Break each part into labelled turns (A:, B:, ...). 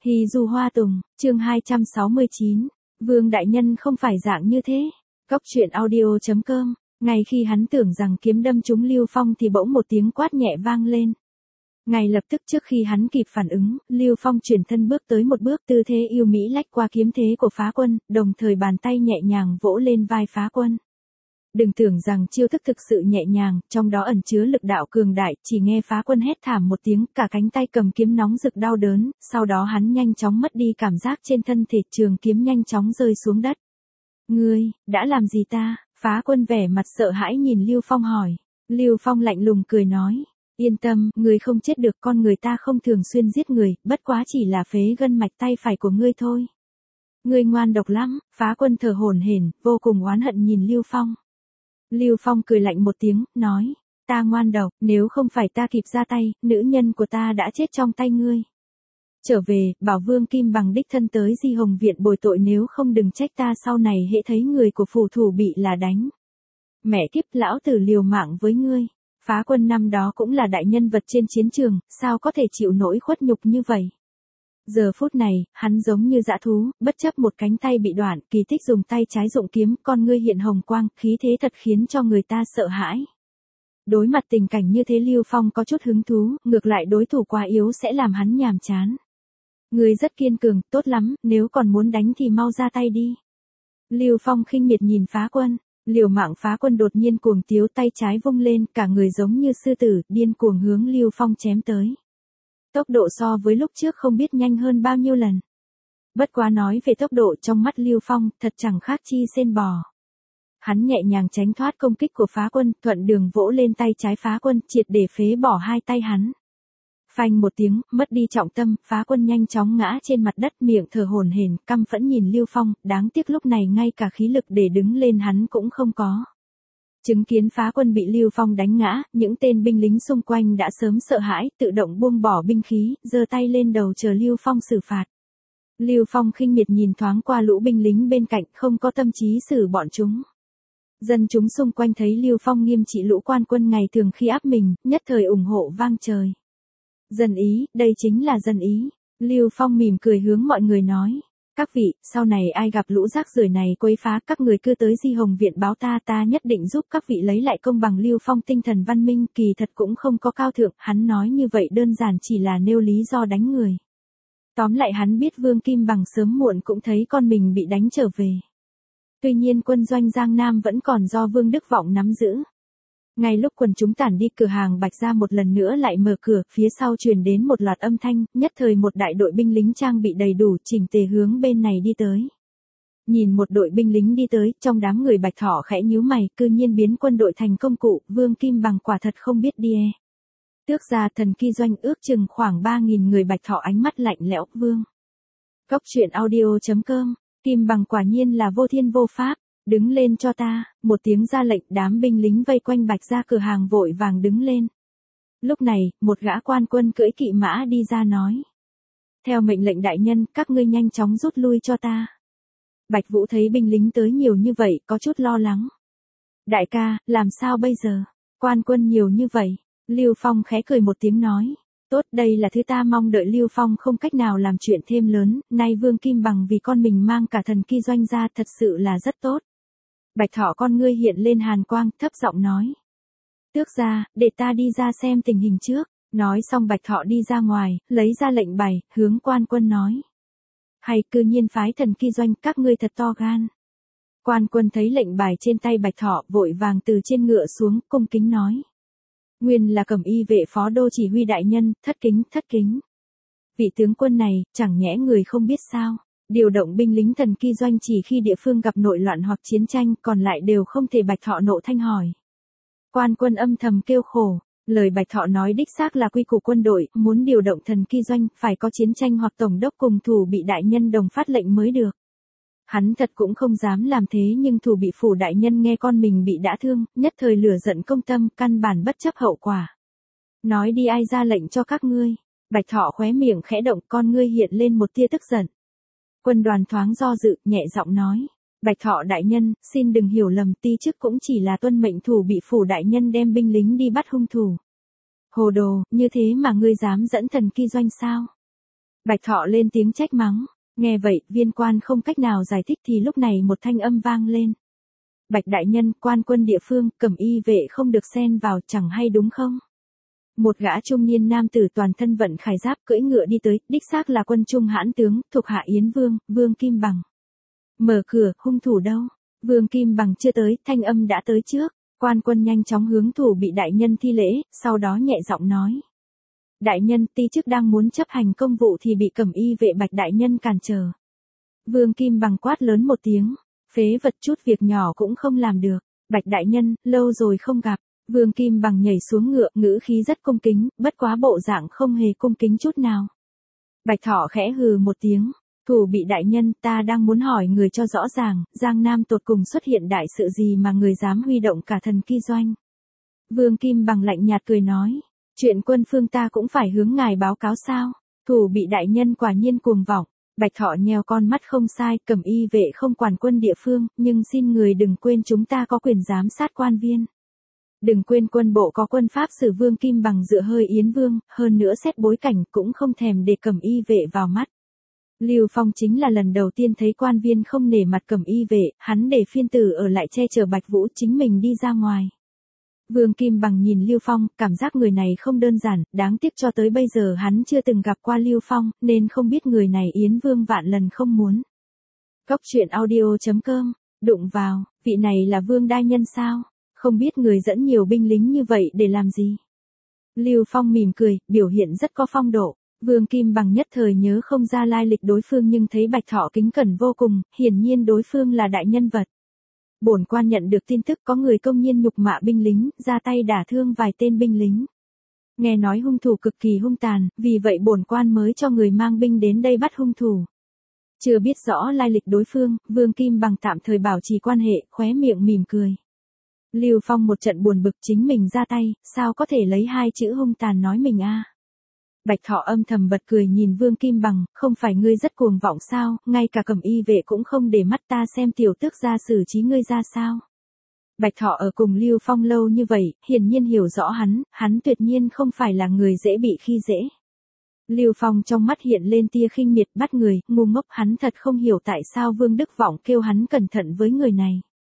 A: Hì dù hoa tùng, chương 269. Vương đại nhân không phải dạng như thế. Cóc truyện audio.com. Ngay khi hắn tưởng rằng kiếm đâm trúng Lưu Phong thì bỗng một tiếng quát nhẹ vang lên. Ngay lập tức trước khi hắn kịp phản ứng, Lưu Phong chuyển thân bước tới một bước, tư thế yêu mỹ lách qua kiếm thế của Phá Quân, đồng thời bàn tay nhẹ nhàng vỗ lên vai Phá Quân. Đừng tưởng rằng chiêu thức thực sự nhẹ nhàng, trong đó ẩn chứa lực đạo cường đại, chỉ nghe Phá Quân hét thảm một tiếng, cả cánh tay cầm kiếm nóng rực đau đớn, sau đó hắn nhanh chóng mất đi cảm giác trên thân thể, trường kiếm nhanh chóng rơi xuống đất. Ngươi, đã làm gì ta? Phá Quân vẻ mặt sợ hãi nhìn Lưu Phong hỏi. Lưu Phong lạnh lùng cười nói. Yên tâm, ngươi không chết được, con người ta không thường xuyên giết người, bất quá chỉ là phế gân mạch tay phải của ngươi thôi. Ngươi ngoan độc lắm. Phá Quân thở hổn hển, vô cùng oán hận nhìn Lưu Phong. Lưu Phong cười lạnh một tiếng, nói, ta ngoan độc, nếu không phải ta kịp ra tay, nữ nhân của ta đã chết trong tay ngươi. Trở về, bảo Vương Kim Bằng đích thân tới Di Hồng Viện bồi tội, nếu không đừng trách ta sau này hễ thấy người của phù thủ bị là đánh. Mẹ kiếp, lão tử liều mạng với ngươi. Phá Quân năm đó cũng là đại nhân vật trên chiến trường, sao có thể chịu nổi khuất nhục như vậy. Giờ phút này, hắn giống như dã thú, bất chấp một cánh tay bị đoạn, kỳ tích dùng tay trái dụng kiếm, con ngươi hiện hồng quang, khí thế thật khiến cho người ta sợ hãi. Đối mặt tình cảnh như thế Lưu Phong có chút hứng thú, ngược lại đối thủ quá yếu sẽ làm hắn nhàm chán. Ngươi rất kiên cường, tốt lắm, nếu còn muốn đánh thì mau ra tay đi. Lưu Phong khinh miệt nhìn Phá Quân, liều mạng. Phá Quân đột nhiên cuồng tiếu, tay trái vung lên, cả người giống như sư tử, điên cuồng hướng Lưu Phong chém tới. Tốc độ so với lúc trước không biết nhanh hơn bao nhiêu lần. Bất quá nói về tốc độ, trong mắt Lưu Phong, thật chẳng khác chi sên bò. Hắn nhẹ nhàng tránh thoát công kích của Phá Quân, thuận đường vỗ lên tay trái Phá Quân, triệt để phế bỏ hai tay hắn. Phanh một tiếng, mất đi trọng tâm, Phá Quân nhanh chóng ngã trên mặt đất, miệng thở hổn hển, căm phẫn nhìn Lưu Phong, đáng tiếc lúc này ngay cả khí lực để đứng lên hắn cũng không có. Chứng kiến Phá Quân bị Lưu Phong đánh ngã, những tên binh lính xung quanh đã sớm sợ hãi, tự động buông bỏ binh khí, giơ tay lên đầu chờ Lưu Phong xử phạt. Lưu Phong khinh miệt nhìn thoáng qua lũ binh lính bên cạnh, không có tâm trí xử bọn chúng. Dân chúng xung quanh thấy Lưu Phong nghiêm trị lũ quan quân ngày thường khi áp mình, nhất thời ủng hộ vang trời. Dân ý, đây chính là dân ý. Lưu Phong mỉm cười hướng mọi người nói. Các vị, sau này ai gặp lũ rác rưởi này quấy phá, các người cứ tới Di Hồng Viện báo ta, ta nhất định giúp các vị lấy lại công bằng. Lưu Phong tinh thần văn minh, kỳ thật cũng không có cao thượng, hắn nói như vậy đơn giản chỉ là nêu lý do đánh người. Tóm lại hắn biết Vương Kim Bằng sớm muộn cũng thấy con mình bị đánh trở về. Tuy nhiên quân doanh Giang Nam vẫn còn do Vương Đức Vọng nắm giữ. Ngay lúc quần chúng tản đi, cửa hàng Bạch Gia một lần nữa lại mở cửa, phía sau truyền đến một loạt âm thanh, nhất thời một đại đội binh lính trang bị đầy đủ, chỉnh tề hướng bên này đi tới. Nhìn một đội binh lính đi tới, trong đám người Bạch Thỏ khẽ nhíu mày, cư nhiên biến quân đội thành công cụ, Vương Kim Bằng quả thật không biết đi e. Tước gia thần kỳ doanh ước chừng khoảng 3.000 người. Bạch Thỏ ánh mắt lạnh lẽo, Vương. Cóc truyện audio.com, Kim Bằng quả nhiên là vô thiên vô pháp. Đứng lên cho ta, một tiếng ra lệnh, đám binh lính vây quanh Bạch Gia cửa hàng vội vàng đứng lên. Lúc này, một gã quan quân cưỡi kỵ mã đi ra nói. Theo mệnh lệnh đại nhân, các ngươi nhanh chóng rút lui cho ta. Bạch Vũ thấy binh lính tới nhiều như vậy, có chút lo lắng. Đại ca, làm sao bây giờ? Quan quân nhiều như vậy. Lưu Phong khẽ cười một tiếng nói. Tốt, đây là thứ ta mong đợi. Lưu Phong không cách nào làm chuyện thêm lớn, nay Vương Kim Bằng vì con mình mang cả thần kỳ doanh ra, thật sự là rất tốt. Bạch Thỏ con ngươi hiện lên hàn quang, thấp giọng nói. Tước gia, để ta đi ra xem tình hình trước. Nói xong Bạch Thỏ đi ra ngoài, lấy ra lệnh bài, hướng quan quân nói. Hay cư nhiên phái thần kỳ doanh, các ngươi thật to gan. Quan quân thấy lệnh bài trên tay Bạch Thỏ, vội vàng từ trên ngựa xuống, cung kính nói. Nguyên là Cẩm Y vệ phó đô chỉ huy đại nhân, thất kính, thất kính. Vị tướng quân này, chẳng nhẽ người không biết sao. Điều động binh lính thần kỳ doanh chỉ khi địa phương gặp nội loạn hoặc chiến tranh, còn lại đều không thể. Bạch Thọ nộ thanh hỏi. Quan quân âm thầm kêu khổ, lời Bạch Thọ nói đích xác là quy củ quân đội, muốn điều động thần kỳ doanh, phải có chiến tranh hoặc tổng đốc cùng thủ bị đại nhân đồng phát lệnh mới được. Hắn thật cũng không dám làm thế, nhưng thủ bị phủ đại nhân nghe con mình bị đã thương, nhất thời lửa giận công tâm, căn bản bất chấp hậu quả. Nói đi, ai ra lệnh cho các ngươi? Bạch Thọ khóe miệng khẽ động, con ngươi hiện lên một tia tức giận. Quân đoàn thoáng do dự, nhẹ giọng nói. Bạch Thọ đại nhân, xin đừng hiểu lầm, ti chức cũng chỉ là tuân mệnh thủ bị phủ đại nhân đem binh lính đi bắt hung thủ. Hồ đồ, như thế mà ngươi dám dẫn thần kỳ doanh sao? Bạch Thọ lên tiếng trách mắng. Nghe vậy, viên quan không cách nào giải thích thì lúc này một thanh âm vang lên. Bạch đại nhân, quan quân địa phương, cẩm y vệ không được xen vào, chẳng hay đúng không? Một gã trung niên nam tử toàn thân vận khải giáp cưỡi ngựa đi tới, đích xác là quân trung hãn tướng, thuộc hạ Yến Vương, Vương Kim Bằng. Mở cửa, hung thủ đâu? Vương Kim Bằng chưa tới, thanh âm đã tới trước. Quan quân nhanh chóng hướng thủ bị đại nhân thi lễ, sau đó nhẹ giọng nói. Đại nhân, ti chức đang muốn chấp hành công vụ thì bị cẩm y vệ Bạch đại nhân cản trở. Vương Kim Bằng quát lớn một tiếng. Phế vật, chút việc nhỏ cũng không làm được. Bạch đại nhân, lâu rồi không gặp. Vương Kim Bằng nhảy xuống ngựa, ngữ khí rất cung kính, bất quá bộ dạng không hề cung kính chút nào. Bạch Thọ khẽ hừ một tiếng. Thủ bị đại nhân, ta đang muốn hỏi người cho rõ ràng, Giang Nam tột cùng xuất hiện đại sự gì mà người dám huy động cả thần kỳ doanh. Vương Kim Bằng lạnh nhạt cười nói. Chuyện quân phương ta cũng phải hướng ngài báo cáo sao? Thủ bị đại nhân quả nhiên cuồng vọng. Bạch Thọ nheo con mắt không sai, cẩm y vệ không quản quân địa phương, nhưng xin người đừng quên chúng ta có quyền giám sát quan viên. Đừng quên quân bộ có quân pháp sử Vương Kim Bằng dựa hơi Yến Vương, hơn nữa xét bối cảnh cũng không thèm để cẩm y vệ vào mắt. Lưu Phong chính là lần đầu tiên thấy quan viên không nể mặt cẩm y vệ, hắn để phiên tử ở lại che chở Bạch Vũ chính mình đi ra ngoài. Vương Kim Bằng nhìn Lưu Phong, cảm giác người này không đơn giản, đáng tiếc cho tới bây giờ hắn chưa từng gặp qua Lưu Phong, nên không biết người này Yến Vương vạn lần không muốn. Cốc truyện audio.com, đụng vào, vị này là Vương Đại Nhân sao? Không biết người dẫn nhiều binh lính như vậy để làm gì? Lưu Phong mỉm cười, biểu hiện rất có phong độ. Vương Kim Bằng nhất thời nhớ không ra lai lịch đối phương nhưng thấy Bạch Thọ kính cẩn vô cùng, hiển nhiên đối phương là đại nhân vật. Bổn quan nhận được tin tức có người công nhiên nhục mạ binh lính, ra tay đả thương vài tên binh lính. Nghe nói hung thủ cực kỳ hung tàn, vì vậy bổn quan mới cho người mang binh đến đây bắt hung thủ. Chưa biết rõ lai lịch đối phương, Vương Kim Bằng tạm thời bảo trì quan hệ, khóe miệng mỉm cười. Lưu Phong một trận buồn bực chính mình ra tay, sao có thể lấy hai chữ hung tàn nói mình a? Bạch Thọ âm thầm bật cười nhìn Vương Kim Bằng, không phải ngươi rất cuồng vọng sao, ngay cả cẩm y vệ cũng không để mắt ta xem tiểu tước gia xử trí ngươi ra sao. Bạch Thọ ở cùng Lưu Phong lâu như vậy, hiển nhiên hiểu rõ hắn tuyệt nhiên không phải là người dễ bị khi dễ. Lưu Phong trong mắt hiện lên tia khinh miệt bắt người, ngu ngốc hắn thật không hiểu tại sao Vương Đức Vọng kêu hắn cẩn thận với người này.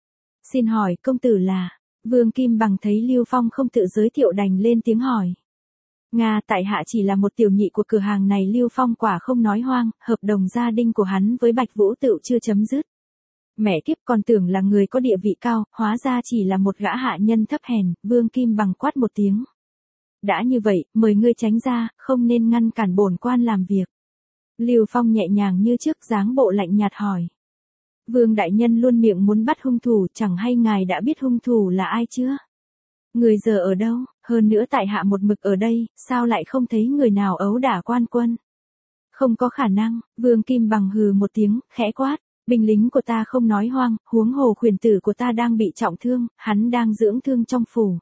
A: Xin hỏi công tử là, Vương Kim Bằng thấy Lưu Phong không tự giới thiệu đành lên tiếng hỏi. Nga, tại hạ chỉ là một tiểu nhị của cửa hàng này. Lưu Phong quả không nói hoang, hợp đồng gia đình của hắn với Bạch Vũ tựu chưa chấm dứt. Mẹ kiếp, còn tưởng là người có địa vị cao, hóa ra chỉ là một gã hạ nhân thấp hèn. Vương Kim Bằng quát một tiếng. Đã như vậy, mời ngươi tránh ra, không nên ngăn cản bổn quan làm việc. Lưu Phong nhẹ nhàng như trước dáng bộ lạnh nhạt hỏi. Vương đại nhân luôn miệng muốn bắt hung thủ, chẳng hay ngài đã biết hung thủ là ai chưa? Người giờ ở đâu, hơn nữa tại hạ một mực ở đây, sao lại không thấy người nào ấu đả quan quân? Không có khả năng, Vương Kim Bằng hừ một tiếng, khẽ quát, binh lính của ta không nói hoang, huống hồ khuyển tử của ta đang bị trọng thương, hắn đang dưỡng thương trong phủ.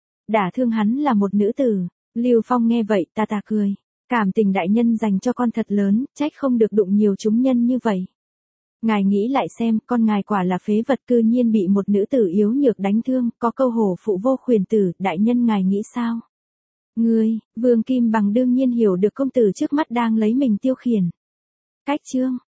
A: Đả thương hắn là một nữ tử. Lưu Phong nghe vậy ta cười, cảm tình đại nhân dành cho con thật lớn, trách không được đụng nhiều chúng nhân như vậy. Ngài nghĩ lại xem, con ngài quả là phế vật cư nhiên bị một nữ tử yếu nhược đánh thương, có câu hổ phụ vô khuyển tử, đại nhân ngài nghĩ sao? Ngươi, Vương Kim Bằng đương nhiên hiểu được công tử trước mắt đang lấy mình tiêu khiển. Cách chương,